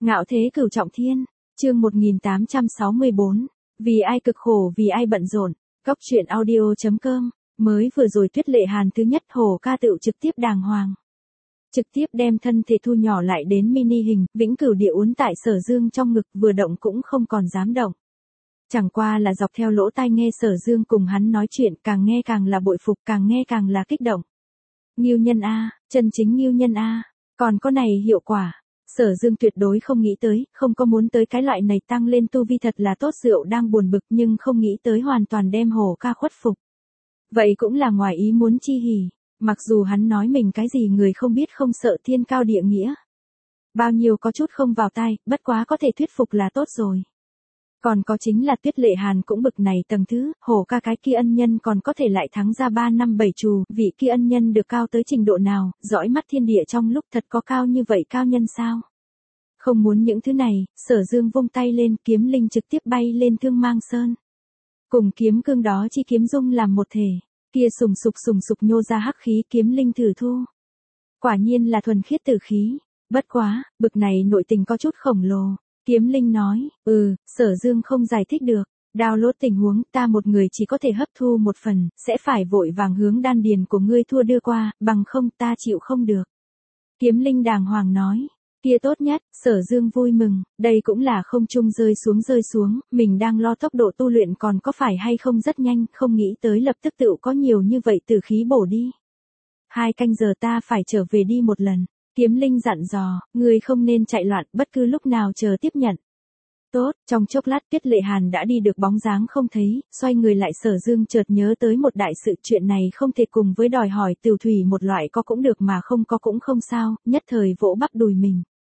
Ngạo thế cửu trọng thiên, chương 1864, vì ai cực khổ vì ai bận rộn, góc truyện audio.com, mới vừa rồi Tuyết Lệ Hàn thứ nhất Hồ ca tựu trực tiếp đàng hoàng. Trực tiếp đem thân thể thu nhỏ lại đến mini hình, vĩnh cửu địa uốn tại Sở Dương trong ngực, vừa động cũng không còn dám động. Chẳng qua là dọc theo lỗ tai nghe Sở Dương cùng hắn nói chuyện, càng nghe càng là bội phục, càng nghe càng là kích động. Ngưu nhân A, chân chính ngưu nhân A, còn có này hiệu quả. Sở Dương tuyệt đối không nghĩ tới, không có muốn tới cái loại này tăng lên tu vi thật là tốt, rượu đang buồn bực nhưng không nghĩ tới hoàn toàn đem Hồ ca khuất phục. Vậy cũng là ngoài ý muốn chi hỉ, mặc dù hắn nói mình cái gì người không biết không sợ thiên cao địa nghĩa. Bao nhiêu có chút không vào tai, bất quá có thể thuyết phục là tốt rồi. Còn có chính là Tuyết Lệ Hàn cũng bực này tầng thứ, Hồ ca cái kia ân nhân còn có thể lại thắng ra 3 năm 7 trù, vị kia ân nhân được cao tới trình độ nào, dõi mắt thiên địa trong lúc thật có cao như vậy cao nhân sao? Không muốn những thứ này, Sở Dương vung tay lên, kiếm linh trực tiếp bay lên Thương Mang Sơn. Cùng kiếm cương đó chi kiếm dung làm một thể, kia sùng sục nhô ra hắc khí, kiếm linh thử thu. Quả nhiên là thuần khiết tử khí, bất quá, bực này nội tình có chút khổng lồ. Kiếm linh nói, Sở Dương không giải thích được, download tình huống, ta một người chỉ có thể hấp thu một phần, sẽ phải vội vàng hướng đan điền của ngươi thua đưa qua, bằng không ta chịu không được. Kiếm linh đàng hoàng nói, kia tốt nhất. Sở Dương vui mừng, đây cũng là không trung rơi xuống, mình đang lo tốc độ tu luyện còn có phải hay không rất nhanh, không nghĩ tới lập tức tựu có nhiều như vậy tử khí bổ đi. 2 canh giờ ta phải trở về đi một lần. Kiếm linh dặn dò, người không nên chạy loạn, bất cứ lúc nào chờ tiếp nhận. Tốt, trong chốc lát Tuyết Lệ Hàn đã đi được bóng dáng không thấy, xoay người lại Sở Dương chợt nhớ tới một đại sự, chuyện này không thể cùng với đòi hỏi tiểu thủy một loại có cũng được mà không có cũng không sao, nhất thời vỗ bắp đùi mình.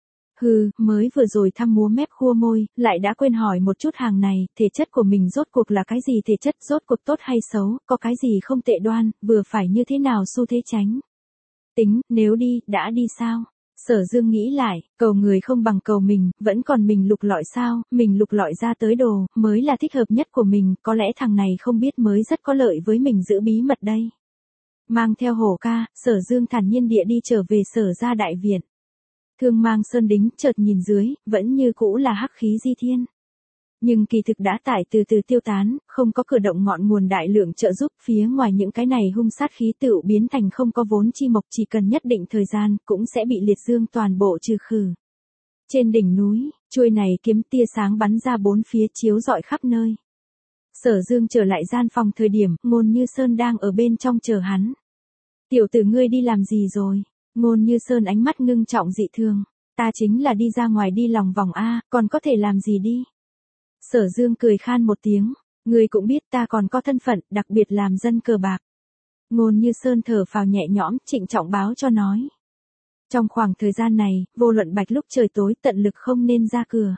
Mới vừa rồi thăm múa mép khua môi, lại đã quên hỏi một chút hàng này, thể chất của mình rốt cuộc là cái gì, thể chất rốt cuộc tốt hay xấu, có cái gì không tệ đoan, vừa phải như thế nào xu thế tránh. Tính, nếu đi, đã đi sao? Sở Dương nghĩ lại, cầu người không bằng cầu mình, vẫn còn mình lục lọi sao, mình lục lọi ra tới đồ, mới là thích hợp nhất của mình, có lẽ thằng này không biết mới rất có lợi với mình giữ bí mật đây. Mang theo Hồ ca, Sở Dương thản nhiên địa đi trở về Sở gia đại viện. Thương Mang Sơn đính, chợt nhìn dưới, vẫn như cũ là hắc khí di thiên. Nhưng kỳ thực đã tải từ từ tiêu tán, không có cử động ngọn nguồn đại lượng trợ giúp, phía ngoài những cái này hung sát khí tựu biến thành không có vốn chi mộc, chỉ cần nhất định thời gian, cũng sẽ bị liệt dương toàn bộ trừ khử. Trên đỉnh núi, chuôi này kiếm tia sáng bắn ra bốn phía chiếu rọi khắp nơi. Sở Dương trở lại gian phòng thời điểm, Ngôn Như Sơn đang ở bên trong chờ hắn. Tiểu tử ngươi đi làm gì rồi? Ngôn Như Sơn ánh mắt ngưng trọng dị thường. Ta chính là đi ra ngoài đi lòng vòng A, còn có thể làm gì đi? Sở Dương cười khan một tiếng, ngươi cũng biết ta còn có thân phận, đặc biệt làm dân cờ bạc. Ngôn Như Sơn thở phào nhẹ nhõm, trịnh trọng báo cho nói. Trong khoảng thời gian này, vô luận bạch lúc trời tối tận lực không nên ra cửa.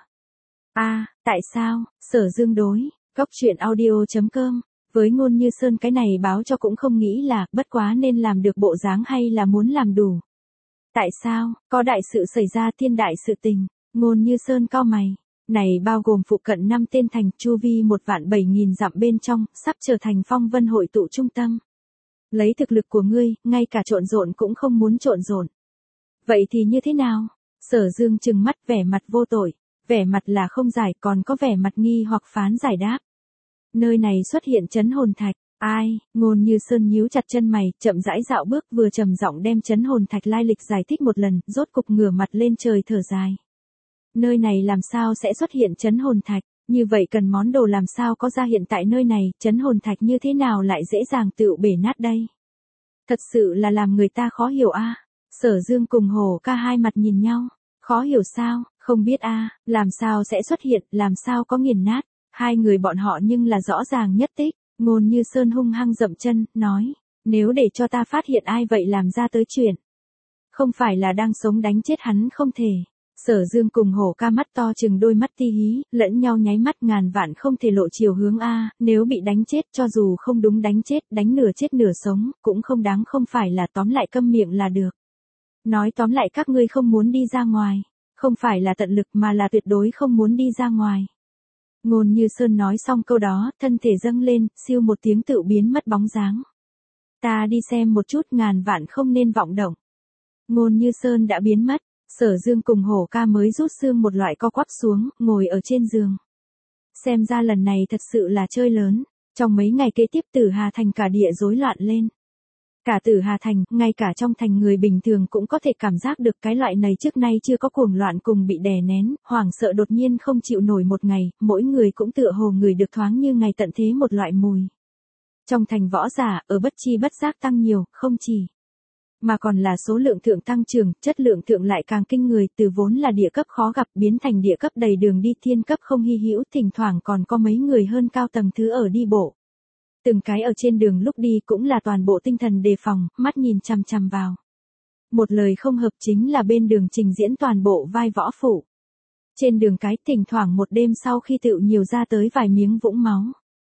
Tại sao? Sở Dương đối, góc truyện audio.com, với Ngôn Như Sơn cái này báo cho cũng không nghĩ là, bất quá nên làm được bộ dáng hay là muốn làm đủ. Tại sao? Có đại sự xảy ra, thiên đại sự tình. Ngôn Như Sơn cau mày. Này bao gồm phụ cận 5 tên thành, chu vi 1.700.000 dặm bên trong, sắp trở thành phong vân hội tụ trung tâm. Lấy thực lực của ngươi, ngay cả trộn rộn cũng không muốn trộn rộn. Vậy thì như thế nào? Sở Dương trừng mắt, vẻ mặt vô tội, vẻ mặt là không giải, còn có vẻ mặt nghi hoặc phán giải đáp. Nơi này xuất hiện trấn hồn thạch. Ai? Ngôn Như Sơn nhíu chặt chân mày, chậm rãi dạo bước, vừa trầm giọng đem trấn hồn thạch lai lịch giải thích một lần, rốt cục ngửa mặt lên trời thở dài. Nơi này làm sao sẽ xuất hiện trấn hồn thạch, như vậy cần món đồ làm sao có ra hiện tại nơi này, trấn hồn thạch như thế nào lại dễ dàng tựu bể nát đây? Thật sự là làm người ta khó hiểu a. Sở Dương cùng Hồ ca hai mặt nhìn nhau, khó hiểu sao, không biết làm sao sẽ xuất hiện, làm sao có nghiền nát, hai người bọn họ nhưng là rõ ràng nhất tích. Ngôn Như Sơn hung hăng dậm chân, nói, nếu để cho ta phát hiện ai vậy làm ra tới chuyện, không phải là đang sống đánh chết hắn không thể. Sở Dương cùng Hồ ca mắt to chừng đôi mắt ti hí, lẫn nhau nháy mắt, ngàn vạn không thể lộ chiều hướng a, nếu bị đánh chết cho dù không đúng đánh chết, đánh nửa chết nửa sống, cũng không đáng, không phải là tóm lại câm miệng là được. Nói tóm lại các ngươi không muốn đi ra ngoài, không phải là tận lực mà là tuyệt đối không muốn đi ra ngoài. Ngôn Như Sơn nói xong câu đó, thân thể dâng lên, siêu một tiếng tựu biến mất bóng dáng. Ta đi xem một chút, ngàn vạn không nên vọng động. Ngôn Như Sơn đã biến mất. Sở Dương cùng Hổ ca mới rút xương một loại co quắp xuống, ngồi ở trên giường. Xem ra lần này thật sự là chơi lớn, trong mấy ngày kế tiếp Tử Hà Thành cả địa rối loạn lên. Cả Tử Hà Thành, ngay cả trong thành người bình thường cũng có thể cảm giác được cái loại này trước nay chưa có cuồng loạn cùng bị đè nén, hoảng sợ đột nhiên không chịu nổi một ngày, mỗi người cũng tựa hồ người được thoáng như ngày tận thế một loại mùi. Trong thành võ giả, ở bất chi bất giác tăng nhiều, không chỉ mà còn là số lượng thượng tăng trưởng, chất lượng thượng lại càng kinh người, từ vốn là địa cấp khó gặp biến thành địa cấp đầy đường đi thiên cấp không hy hữu, thỉnh thoảng còn có mấy người hơn cao tầng thứ ở đi bộ. Từng cái ở trên đường lúc đi cũng là toàn bộ tinh thần đề phòng, mắt nhìn chằm chằm vào. Một lời không hợp chính là bên đường trình diễn toàn bộ vai võ phụ. Trên đường cái thỉnh thoảng một đêm sau khi tựu nhiều ra tới vài miếng vũng máu.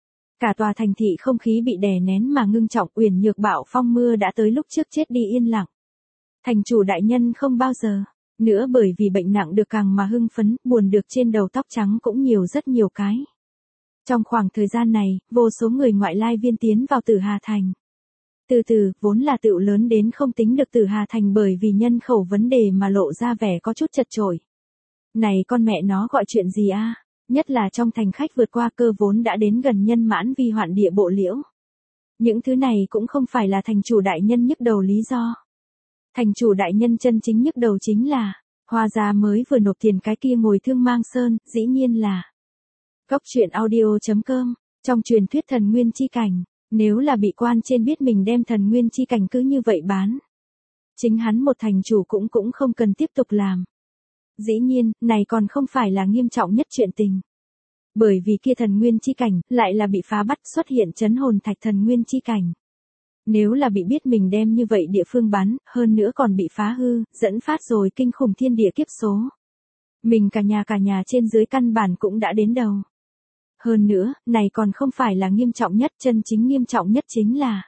Cả tòa thành thị không khí bị đè nén mà ngưng trọng, uyển nhược bạo phong mưa đã tới lúc trước chết đi yên lặng. Thành chủ đại nhân không bao giờ nữa bởi vì bệnh nặng được càng mà hưng phấn, buồn được trên đầu tóc trắng cũng nhiều rất nhiều cái. Trong khoảng thời gian này, vô số người ngoại lai viên tiến vào Tử Hà Thành. Từ từ, vốn là tựu lớn đến không tính được Tử Hà Thành bởi vì nhân khẩu vấn đề mà lộ ra vẻ có chút chật chội. Này con mẹ nó gọi chuyện gì a? Nhất là trong thành khách vượt qua cơ vốn đã đến gần nhân mãn vi hoạn địa bộ liễu. Những thứ này cũng không phải là thành chủ đại nhân nhức đầu lý do. Thành chủ đại nhân chân chính nhức đầu chính là, Hoa gia mới vừa nộp tiền cái kia ngồi thương mang sơn, dĩ nhiên là Góc truyện audio.com, trong truyền thuyết thần nguyên chi cảnh, nếu là bị quan trên biết mình đem thần nguyên chi cảnh cứ như vậy bán. Chính hắn một thành chủ cũng không cần tiếp tục làm. Dĩ nhiên, này còn không phải là nghiêm trọng nhất chuyện tình. Bởi vì kia thần nguyên chi cảnh, lại là bị phá bắt xuất hiện chấn hồn thạch thần nguyên chi cảnh. Nếu là bị biết mình đem như vậy địa phương bán, hơn nữa còn bị phá hư, dẫn phát rồi kinh khủng thiên địa kiếp số. Mình cả nhà trên dưới căn bản cũng đã đến đầu. Hơn nữa, này còn không phải là nghiêm trọng nhất, chân chính nghiêm trọng nhất chính là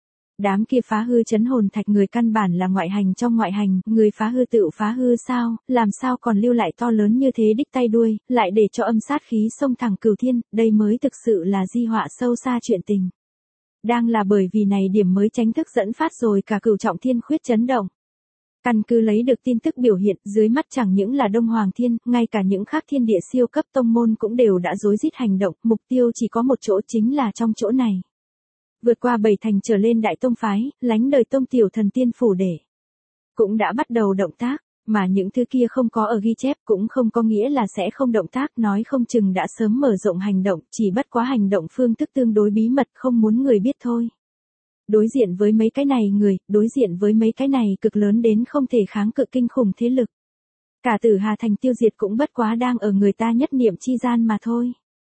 đám kia phá hư chấn hồn thạch người căn bản là ngoại hành trong ngoại hành, người phá hư tự phá hư sao, làm sao còn lưu lại to lớn như thế đích tay đuôi, lại để cho âm sát khí xông thẳng cửu thiên, đây mới thực sự là di họa sâu xa chuyện tình. Đang là bởi vì này điểm mới tránh thức dẫn phát rồi cả cửu trọng thiên khuyết chấn động. Căn cứ lấy được tin tức biểu hiện, dưới mắt chẳng những là Đông Hoàng Thiên, ngay cả những khác thiên địa siêu cấp tông môn cũng đều đã rối rít hành động, mục tiêu chỉ có một chỗ chính là trong chỗ này. Vượt qua 7 thành trở lên đại tông phái, lánh đời tông tiểu thần tiên phủ để cũng đã bắt đầu động tác, mà những thứ kia không có ở ghi chép cũng không có nghĩa là sẽ không động tác, nói không chừng đã sớm mở rộng hành động, chỉ bất quá hành động phương thức tương đối bí mật không muốn người biết thôi. Đối diện với mấy cái này người, đối diện với mấy cái này cực lớn đến không thể kháng cự kinh khủng thế lực. Cả Tử Hà Thành tiêu diệt cũng bất quá đang ở người ta nhất niệm chi gian mà thôi.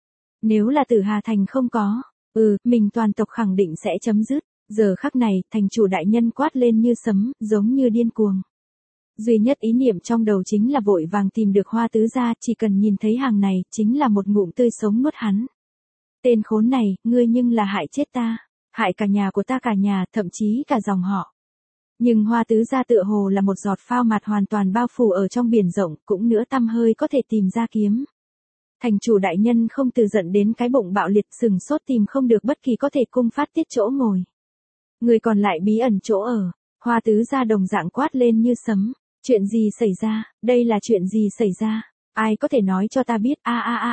Nếu là Tử Hà Thành không có, mình toàn tộc khẳng định sẽ chấm dứt. Giờ khắc này, thành chủ đại nhân quát lên như sấm, giống như điên cuồng. Duy nhất ý niệm trong đầu chính là vội vàng tìm được Hoa tứ gia, chỉ cần nhìn thấy hàng này, chính là một ngụm tươi sống nuốt hắn. Tên khốn này, ngươi nhưng là hại chết ta. Hại cả nhà của ta cả nhà, thậm chí cả dòng họ. Nhưng Hoa tứ gia tựa hồ là một giọt phao mạt hoàn toàn bao phủ ở trong biển rộng, cũng nữa tăm hơi có thể tìm ra kiếm. Thành chủ đại nhân không từ giận đến cái bụng bạo liệt, sừng sốt tìm không được bất kỳ có thể cung phát tiết chỗ ngồi. Người còn lại bí ẩn chỗ ở, Hoa tứ gia đồng dạng quát lên như sấm. Chuyện gì xảy ra, đây là chuyện gì xảy ra, ai có thể nói cho ta biết,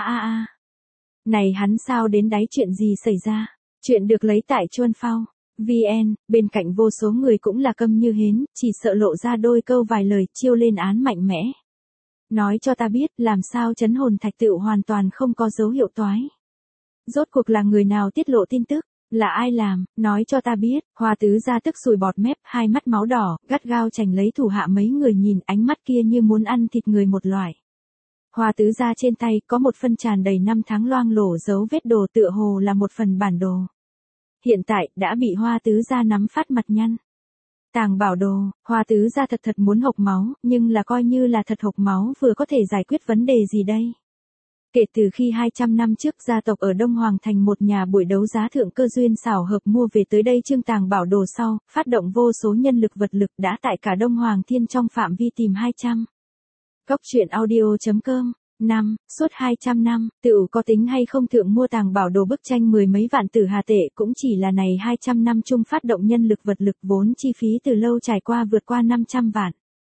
Này hắn sao đến đáy chuyện gì xảy ra. Chuyện được lấy tại Chuân Phao, VN, bên cạnh vô số người cũng là câm như hến, chỉ sợ lộ ra đôi câu vài lời chiêu lên án mạnh mẽ. Nói cho ta biết làm sao chấn hồn thạch tựu hoàn toàn không có dấu hiệu toái. Rốt cuộc là người nào tiết lộ tin tức, là ai làm, nói cho ta biết. Hoa tứ gia tức sùi bọt mép, hai mắt máu đỏ, gắt gao chành lấy thủ hạ mấy người nhìn ánh mắt kia như muốn ăn thịt người một loại. Hoa tứ gia trên tay có một phân tràn đầy 5 tháng loang lổ dấu vết đồ tựa hồ là một phần bản đồ. Hiện tại, đã bị Hoa tứ gia nắm phát mặt nhăn. Tàng bảo đồ, Hoa tứ gia thật muốn hộc máu, nhưng là coi như là thật hộc máu vừa có thể giải quyết vấn đề gì đây. Kể từ khi 200 năm trước gia tộc ở Đông Hoàng Thành một nhà buổi đấu giá thượng cơ duyên xảo hợp mua về tới đây trương tàng bảo đồ sau, phát động vô số nhân lực vật lực đã tại cả Đông Hoàng Thiên trong phạm vi tìm 200. Góc truyện audio.com, suốt 200 năm, tựu có tính hay không thượng mua tàng bảo đồ bức tranh mười mấy vạn Tử Hà tệ cũng chỉ là này 200 năm chung phát động nhân lực vật lực vốn chi phí từ lâu trải qua vượt qua 500 vạn.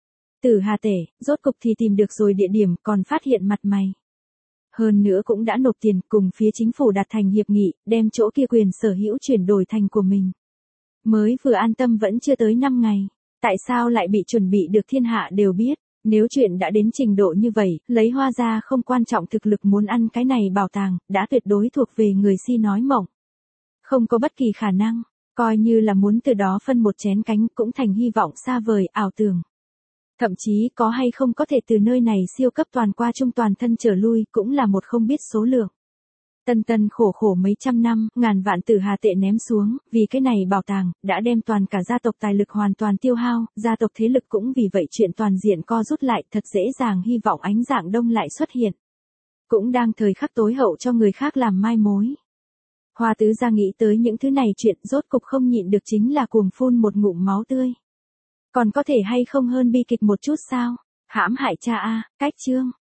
Tử Hà Tể, rốt cục thì tìm được rồi địa điểm, còn phát hiện mặt mày. Hơn nữa cũng đã nộp tiền cùng phía chính phủ đạt thành hiệp nghị, đem chỗ kia quyền sở hữu chuyển đổi thành của mình. Mới vừa an tâm vẫn chưa tới 5 ngày. Tại sao lại bị chuẩn bị được thiên hạ đều biết? Nếu chuyện đã đến trình độ như vậy, lấy Hoa ra không quan trọng thực lực muốn ăn cái này bảo tàng, đã tuyệt đối thuộc về người si nói mộng. Không có bất kỳ khả năng, coi như là muốn từ đó phân một chén cánh cũng thành hy vọng xa vời, ảo tưởng. Thậm chí có hay không có thể từ nơi này siêu cấp toàn qua trung toàn thân trở lui cũng là một không biết số lượng. Tân tân khổ khổ mấy trăm năm, ngàn vạn Tử Hà Tệ ném xuống, vì cái này bảo tàng, đã đem toàn cả gia tộc tài lực hoàn toàn tiêu hao, gia tộc thế lực cũng vì vậy chuyện toàn diện co rút lại, thật dễ dàng hy vọng ánh dạng đông lại xuất hiện. Cũng đang thời khắc tối hậu cho người khác làm mai mối. Hoa tứ gia nghĩ tới những thứ này chuyện rốt cục không nhịn được chính là cuồng phun một ngụm máu tươi. Còn có thể hay không hơn bi kịch một chút sao? Hãm hại cha a, cách chương.